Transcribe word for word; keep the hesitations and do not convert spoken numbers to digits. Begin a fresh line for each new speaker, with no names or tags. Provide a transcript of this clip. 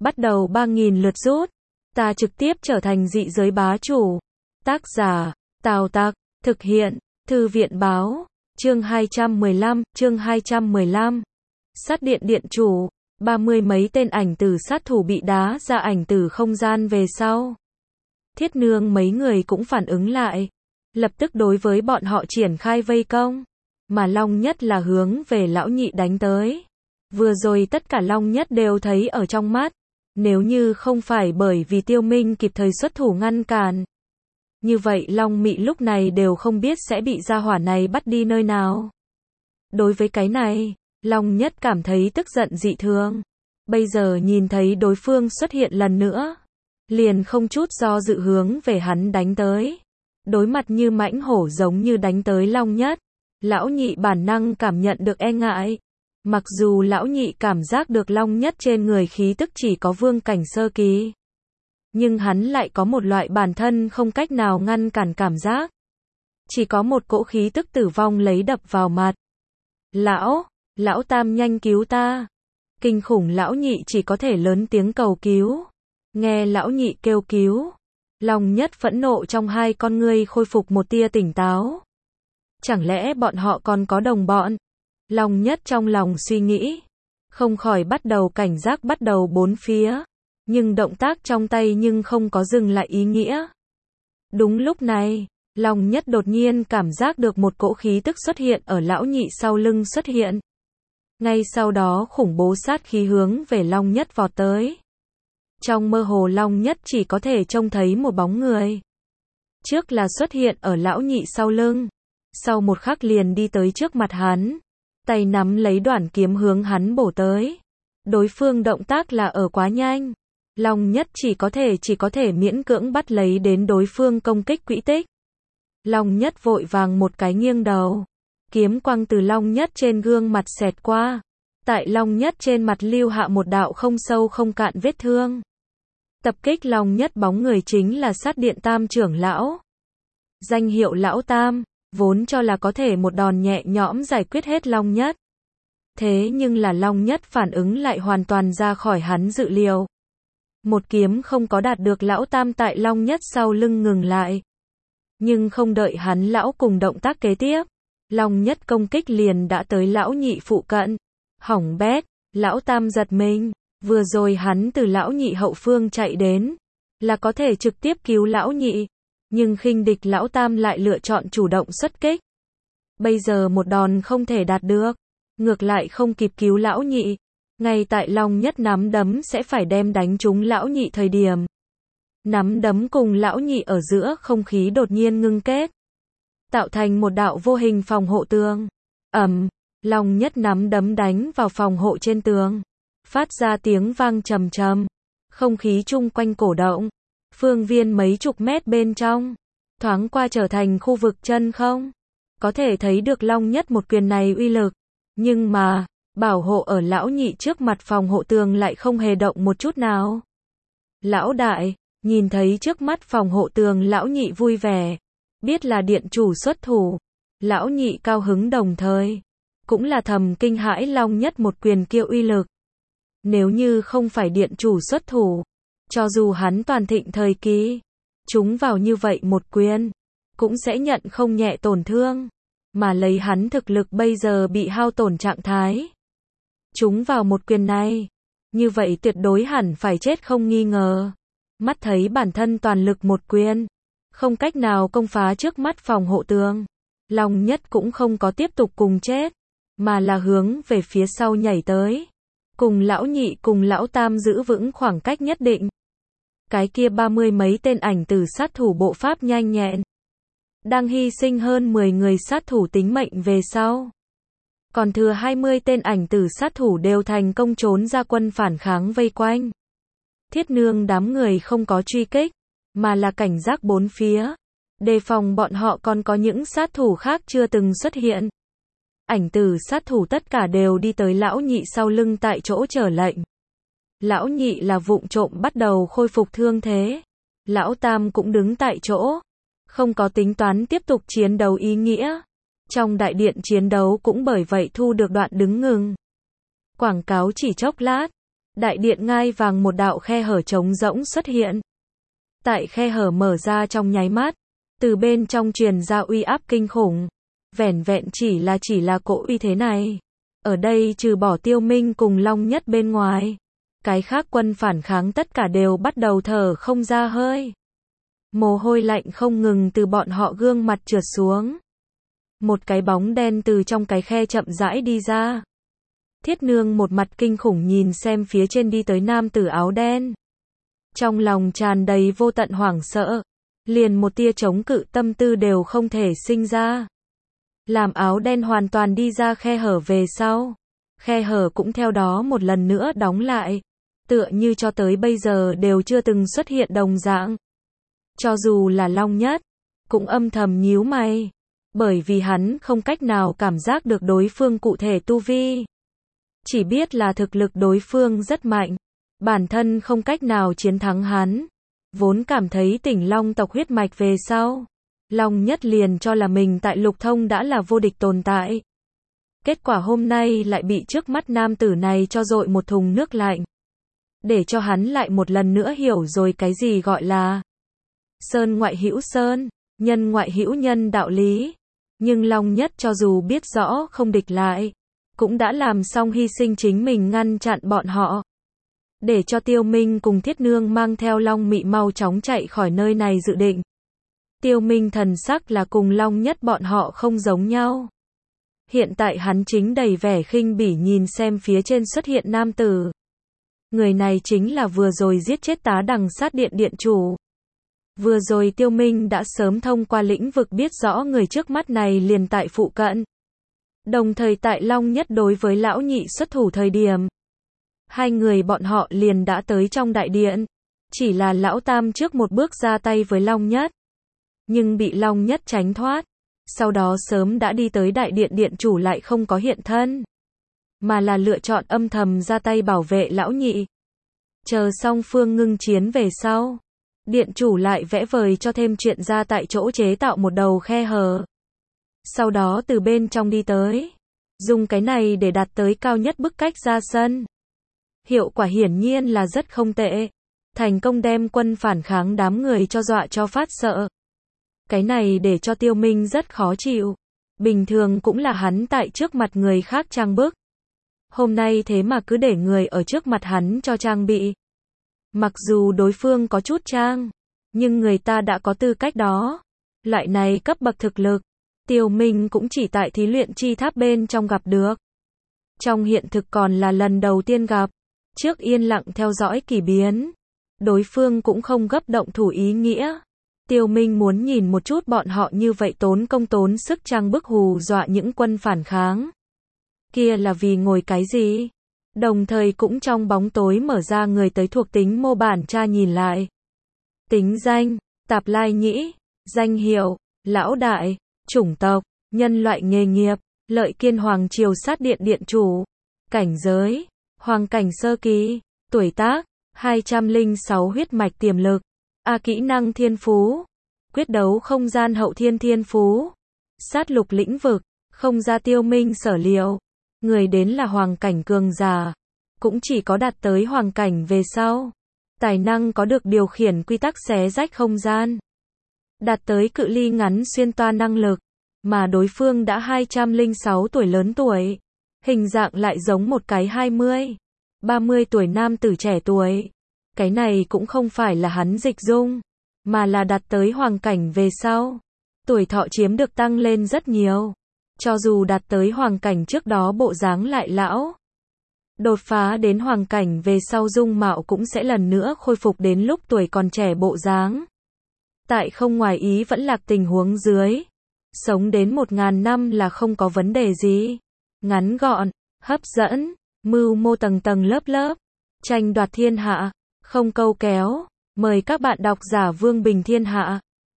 bắt đầu ba nghìn lượt rút. Ta trực tiếp trở thành dị giới bá chủ. Tác giả, Tào Tặc, thực hiện, Thư viện báo, chương hai trăm mười lăm, chương hai trăm mười lăm. Sát điện điện chủ, ba mươi mấy tên ảnh tử sát thủ bị đá ra ảnh tử không gian về sau. Thiết Nương mấy người cũng phản ứng lại, lập tức đối với bọn họ triển khai vây công, mà Long Nhất là hướng về lão nhị đánh tới. Vừa rồi tất cả Long Nhất đều thấy ở trong mắt, nếu như không phải bởi vì Tiêu Minh kịp thời xuất thủ ngăn cản, như vậy Long Mị lúc này đều không biết sẽ bị gia hỏa này bắt đi nơi nào. Đối với cái này, Long Nhất cảm thấy tức giận dị thường. Bây giờ nhìn thấy đối phương xuất hiện lần nữa, liền không chút do dự hướng về hắn đánh tới. Đối mặt như mãnh hổ giống như đánh tới Long Nhất, lão nhị bản năng cảm nhận được e ngại. Mặc dù lão nhị cảm giác được Long Nhất trên người khí tức chỉ có vương cảnh sơ kỳ, nhưng hắn lại có một loại bản thân không cách nào ngăn cản cảm giác. Chỉ có một cỗ khí tức tử vong lấy đập vào mặt. Lão, lão tam nhanh cứu ta. Kinh khủng lão nhị chỉ có thể lớn tiếng cầu cứu. Nghe lão nhị kêu cứu, Long Nhất phẫn nộ trong hai con ngươi khôi phục một tia tỉnh táo. Chẳng lẽ bọn họ còn có đồng bọn? Long Nhất trong lòng suy nghĩ, không khỏi bắt đầu cảnh giác bắt đầu bốn phía, nhưng động tác trong tay nhưng không có dừng lại ý nghĩa. Đúng lúc này, Long Nhất đột nhiên cảm giác được một cỗ khí tức xuất hiện ở lão nhị sau lưng xuất hiện. Ngay sau đó khủng bố sát khí hướng về Long Nhất vọt tới. Trong mơ hồ Long Nhất chỉ có thể trông thấy một bóng người. Trước là xuất hiện ở lão nhị sau lưng, sau một khắc liền đi tới trước mặt hắn, tay nắm lấy đoạn kiếm hướng hắn bổ tới. Đối phương động tác là ở quá nhanh, Long Nhất chỉ có thể chỉ có thể miễn cưỡng bắt lấy đến đối phương công kích quỹ tích. Long Nhất vội vàng một cái nghiêng đầu, kiếm quang từ Long Nhất trên gương mặt xẹt qua, tại Long Nhất trên mặt lưu hạ một đạo không sâu không cạn vết thương. Tập kích Long Nhất bóng người chính là Sát Điện Tam trưởng lão. Danh hiệu lão Tam, vốn cho là có thể một đòn nhẹ nhõm giải quyết hết Long Nhất. Thế nhưng là Long Nhất phản ứng lại hoàn toàn ra khỏi hắn dự liệu. Một kiếm không có đạt được lão Tam tại Long Nhất sau lưng ngừng lại. Nhưng không đợi hắn lão cùng động tác kế tiếp, Long Nhất công kích liền đã tới lão nhị phụ cận. Hỏng bét, lão Tam giật mình, vừa rồi hắn từ lão nhị hậu phương chạy đến, là có thể trực tiếp cứu lão nhị, nhưng khinh địch lão Tam lại lựa chọn chủ động xuất kích. Bây giờ một đòn không thể đạt được, ngược lại không kịp cứu lão nhị, ngay tại Long Nhất nắm đấm sẽ phải đem đánh trúng lão nhị thời điểm. Nắm đấm cùng lão nhị ở giữa không khí đột nhiên ngưng kết, tạo thành một đạo vô hình phòng hộ tường. Ầm, Long Nhất nắm đấm đánh vào phòng hộ trên tường, phát ra tiếng vang trầm trầm, không khí chung quanh cổ động, phương viên mấy chục mét bên trong, thoáng qua trở thành khu vực chân không. Có thể thấy được Long Nhất một quyền này uy lực, nhưng mà, bảo hộ ở lão nhị trước mặt phòng hộ tường lại không hề động một chút nào. Lão đại, nhìn thấy trước mắt phòng hộ tường lão nhị vui vẻ, biết là điện chủ xuất thủ, lão nhị cao hứng đồng thời, cũng là thầm kinh hãi Long Nhất một quyền kia uy lực. Nếu như không phải điện chủ xuất thủ, cho dù hắn toàn thịnh thời kỳ, chúng vào như vậy một quyền, cũng sẽ nhận không nhẹ tổn thương, mà lấy hắn thực lực bây giờ bị hao tổn trạng thái. Chúng vào một quyền này, như vậy tuyệt đối hẳn phải chết không nghi ngờ. Mắt thấy bản thân toàn lực một quyền, không cách nào công phá trước mắt phòng hộ tường, Long Nhất cũng không có tiếp tục cùng chết, mà là hướng về phía sau nhảy tới, cùng lão nhị cùng lão Tam giữ vững khoảng cách nhất định. Cái kia ba mươi mấy tên ảnh tử sát thủ bộ pháp nhanh nhẹn, đang hy sinh hơn mười người sát thủ tính mệnh về sau, còn thừa hai mươi tên ảnh tử sát thủ đều thành công trốn ra quân phản kháng vây quanh. Thiết Nương đám người không có truy kích, mà là cảnh giác bốn phía, đề phòng bọn họ còn có những sát thủ khác chưa từng xuất hiện. Ảnh tử sát thủ tất cả đều đi tới lão nhị sau lưng tại chỗ chờ lệnh. Lão nhị là vụng trộm bắt đầu khôi phục thương thế. Lão Tam cũng đứng tại chỗ, không có tính toán tiếp tục chiến đấu ý nghĩa. Trong đại điện chiến đấu cũng bởi vậy thu được đoạn đứng ngừng. Quảng cáo chỉ chốc lát, Đại điện ngai vàng một đạo khe hở trống rỗng xuất hiện. Tại khe hở mở ra trong nháy mắt, từ bên trong truyền ra uy áp kinh khủng. Vẻn vẹn chỉ là chỉ là cỗ uy thế này. Ở đây trừ bỏ Tiêu Minh cùng Long Nhất bên ngoài, cái khác quân phản kháng tất cả đều bắt đầu thở không ra hơi. Mồ hôi lạnh không ngừng từ bọn họ gương mặt trượt xuống. Một cái bóng đen từ trong cái khe chậm rãi đi ra. Thiết Nương một mặt kinh khủng nhìn xem phía trên đi tới nam tử áo đen. Trong lòng tràn đầy vô tận hoảng sợ, liền một tia chống cự tâm tư đều không thể sinh ra. Làm áo đen hoàn toàn đi ra khe hở về sau, khe hở cũng theo đó một lần nữa đóng lại, tựa như cho tới bây giờ đều chưa từng xuất hiện đồng dạng. Cho dù là Long Nhất, cũng âm thầm nhíu mày, bởi vì hắn không cách nào cảm giác được đối phương cụ thể tu vi. Chỉ biết là thực lực đối phương rất mạnh, bản thân không cách nào chiến thắng hắn. Vốn cảm thấy tỉnh Long tộc huyết mạch về sau, Long Nhất liền cho là mình tại Lục Thông đã là vô địch tồn tại. Kết quả hôm nay lại bị trước mắt nam tử này cho dội một thùng nước lạnh. Để cho hắn lại một lần nữa hiểu rồi cái gì gọi là sơn ngoại hữu sơn, nhân ngoại hữu nhân đạo lý. Nhưng Long Nhất cho dù biết rõ không địch lại, cũng đã làm xong hy sinh chính mình ngăn chặn bọn họ. Để cho Tiêu Minh cùng Thiết Nương mang theo Long Mị mau chóng chạy khỏi nơi này dự định. Tiêu Minh thần sắc là cùng Long Nhất bọn họ không giống nhau. Hiện tại hắn chính đầy vẻ khinh bỉ nhìn xem phía trên xuất hiện nam tử. Người này chính là vừa rồi giết chết tá đằng sát điện điện chủ. Vừa rồi Tiêu Minh đã sớm thông qua lĩnh vực biết rõ người trước mắt này liền tại phụ cận. Đồng thời tại Long Nhất đối với lão nhị xuất thủ thời điểm, hai người bọn họ liền đã tới trong đại điện. Chỉ là lão tam trước một bước ra tay với Long Nhất, nhưng bị Long Nhất tránh thoát. Sau đó sớm đã đi tới đại điện, điện chủ lại không có hiện thân, mà là lựa chọn âm thầm ra tay bảo vệ lão nhị. Chờ song phương ngưng chiến về sau, điện chủ lại vẽ vời cho thêm chuyện ra tại chỗ chế tạo một đầu khe hở. Sau đó từ bên trong đi tới, dùng cái này để đạt tới cao nhất bức cách ra sân. Hiệu quả hiển nhiên là rất không tệ, thành công đem quân phản kháng đám người cho dọa cho phát sợ. Cái này để cho Tiêu Minh rất khó chịu. Bình thường cũng là hắn tại trước mặt người khác trang bức. Hôm nay thế mà cứ để người ở trước mặt hắn cho trang bị. Mặc dù đối phương có chút trang, nhưng người ta đã có tư cách đó. Loại này cấp bậc thực lực, Tiêu Minh cũng chỉ tại thí luyện chi tháp bên trong gặp được. Trong hiện thực còn là lần đầu tiên gặp. Trước yên lặng theo dõi kỳ biến, đối phương cũng không gấp động thủ ý nghĩa. Tiêu Minh muốn nhìn một chút bọn họ như vậy tốn công tốn sức trang bức hù dọa những quân phản kháng. Kia là vì ngồi cái gì? Đồng thời cũng trong bóng tối mở ra người tới thuộc tính mô bản tra nhìn lại. Tính danh, Tạp Lai Nhĩ, danh hiệu, Lão Đại, chủng tộc, nhân loại nghề nghiệp, Lợi Kiên Hoàng Triều sát điện điện chủ, cảnh giới, Hoàng cảnh sơ kỳ, tuổi tác, hai trăm lẻ sáu huyết mạch tiềm lực, A kỹ năng thiên phú, quyết đấu không gian hậu thiên thiên phú, sát lục lĩnh vực, không ra Tiêu Minh sở liệu. Người đến là hoàng cảnh cường giả, cũng chỉ có đạt tới hoàng cảnh về sau. Tài năng có được điều khiển quy tắc xé rách không gian. Đạt tới cự ly ngắn xuyên toa năng lực, mà đối phương đã hai trăm lẻ sáu tuổi lớn tuổi. Hình dạng lại giống một cái hai mươi, ba mươi tuổi nam tử trẻ tuổi. Cái này cũng không phải là hắn dịch dung, mà là đạt tới hoàng cảnh về sau. Tuổi thọ chiếm được tăng lên rất nhiều. Cho dù đạt tới hoàng cảnh trước đó bộ dáng lại lão. Đột phá đến hoàng cảnh về sau dung mạo cũng sẽ lần nữa khôi phục đến lúc tuổi còn trẻ bộ dáng. Tại không ngoài ý vẫn lạc tình huống dưới. Sống đến một ngàn năm là không có vấn đề gì. Ngắn gọn, hấp dẫn, mưu mô tầng tầng lớp lớp. Tranh đoạt thiên hạ, không câu kéo. Mời các bạn đọc giả Vương Bình Thiên Hạ.